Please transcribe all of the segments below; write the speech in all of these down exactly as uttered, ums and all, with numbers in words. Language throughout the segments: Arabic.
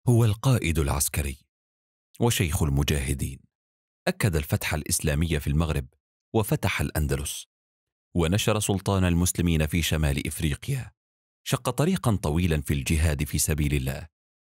هو القائد العسكري وشيخ المجاهدين. أكد الفتح الإسلامي في المغرب وفتح الأندلس، ونشر سلطان المسلمين في شمال إفريقيا. شق طريقا طويلا في الجهاد في سبيل الله.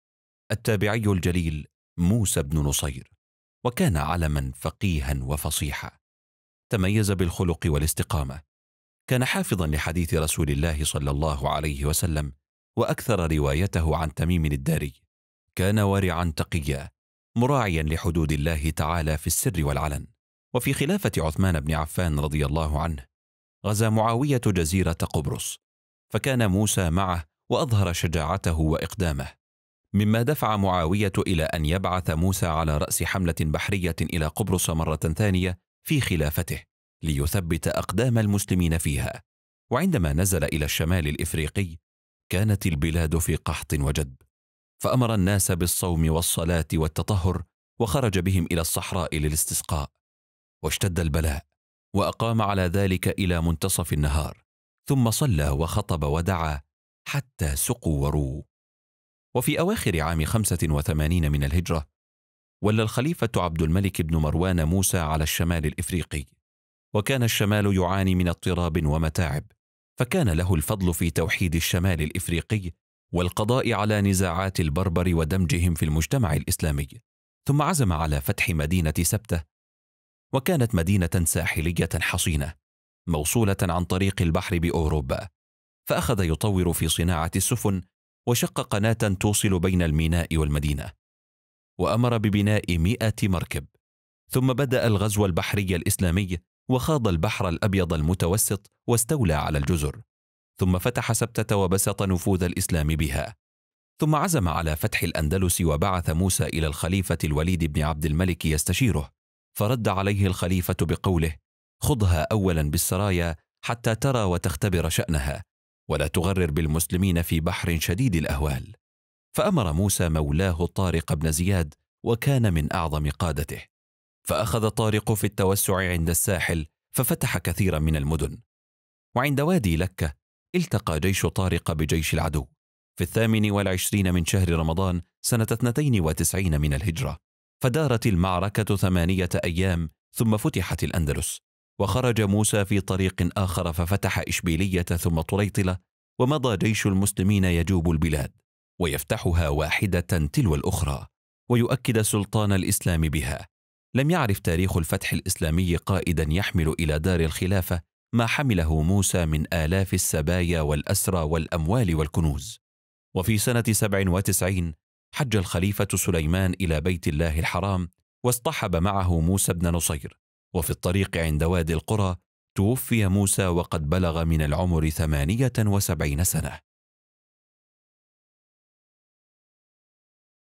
التابعي الجليل موسى بن نصير، وكان علما فقيها وفصيحا. تميز بالخلق والاستقامة. كان حافظا لحديث رسول الله صلى الله عليه وسلم، وأكثر روايته عن تميم الداري. كان ورعا تقيا، مراعيا لحدود الله تعالى في السر والعلن. وفي خلافة عثمان بن عفان رضي الله عنه غزا معاوية جزيرة قبرص، فكان موسى معه وأظهر شجاعته وإقدامه، مما دفع معاوية إلى أن يبعث موسى على رأس حملة بحرية إلى قبرص مرة ثانية في خلافته ليثبت أقدام المسلمين فيها. وعندما نزل إلى الشمال الإفريقي كانت البلاد في قحط وجدب، فأمر الناس بالصوم والصلاة والتطهر، وخرج بهم إلى الصحراء للاستسقاء. واشتد البلاء، وأقام على ذلك إلى منتصف النهار، ثم صلى وخطب ودعا حتى سقوا ورووا. وفي أواخر عام خمسة وثمانين من الهجرة ولى الخليفة عبد الملك بن مروان موسى على الشمال الإفريقي، وكان الشمال يعاني من اضطراب ومتاعب، فكان له الفضل في توحيد الشمال الإفريقي والقضاء على نزاعات البربر ودمجهم في المجتمع الإسلامي. ثم عزم على فتح مدينة سبتة، وكانت مدينة ساحلية حصينة موصولة عن طريق البحر بأوروبا، فأخذ يطور في صناعة السفن، وشق قناة توصل بين الميناء والمدينة، وأمر ببناء مئة مركب. ثم بدأ الغزو البحري الإسلامي، وخاض البحر الأبيض المتوسط واستولى على الجزر، ثم فتح سبتة وبسط نفوذ الإسلام بها. ثم عزم على فتح الأندلس، وبعث موسى إلى الخليفة الوليد بن عبد الملك يستشيره، فرد عليه الخليفة بقوله: خذها أولا بالسرايا حتى ترى وتختبر شأنها، ولا تغرر بالمسلمين في بحر شديد الأهوال. فأمر موسى مولاه طارق بن زياد، وكان من أعظم قادته، فأخذ طارق في التوسع عند الساحل، ففتح كثيرا من المدن. وعند وادي لكة التقى جيش طارق بجيش العدو في الثامن والعشرين من شهر رمضان سنة اثنتين وتسعين من الهجرة، فدارت المعركة ثمانية أيام، ثم فتحت الأندلس. وخرج موسى في طريق آخر ففتح إشبيلية ثم طريطلة، ومضى جيش المسلمين يجوب البلاد ويفتحها واحدة تلو الأخرى، ويؤكد سلطان الإسلام بها. لم يعرف تاريخ الفتح الإسلامي قائدا يحمل إلى دار الخلافة ما حمله موسى من آلاف السبايا والأسرى والأموال والكنوز. وفي سنة سبع وتسعين حج الخليفة سليمان إلى بيت الله الحرام، واصطحب معه موسى بن نصير. وفي الطريق عند وادي القرى توفي موسى وقد بلغ من العمر ثمانية وسبعين سنة.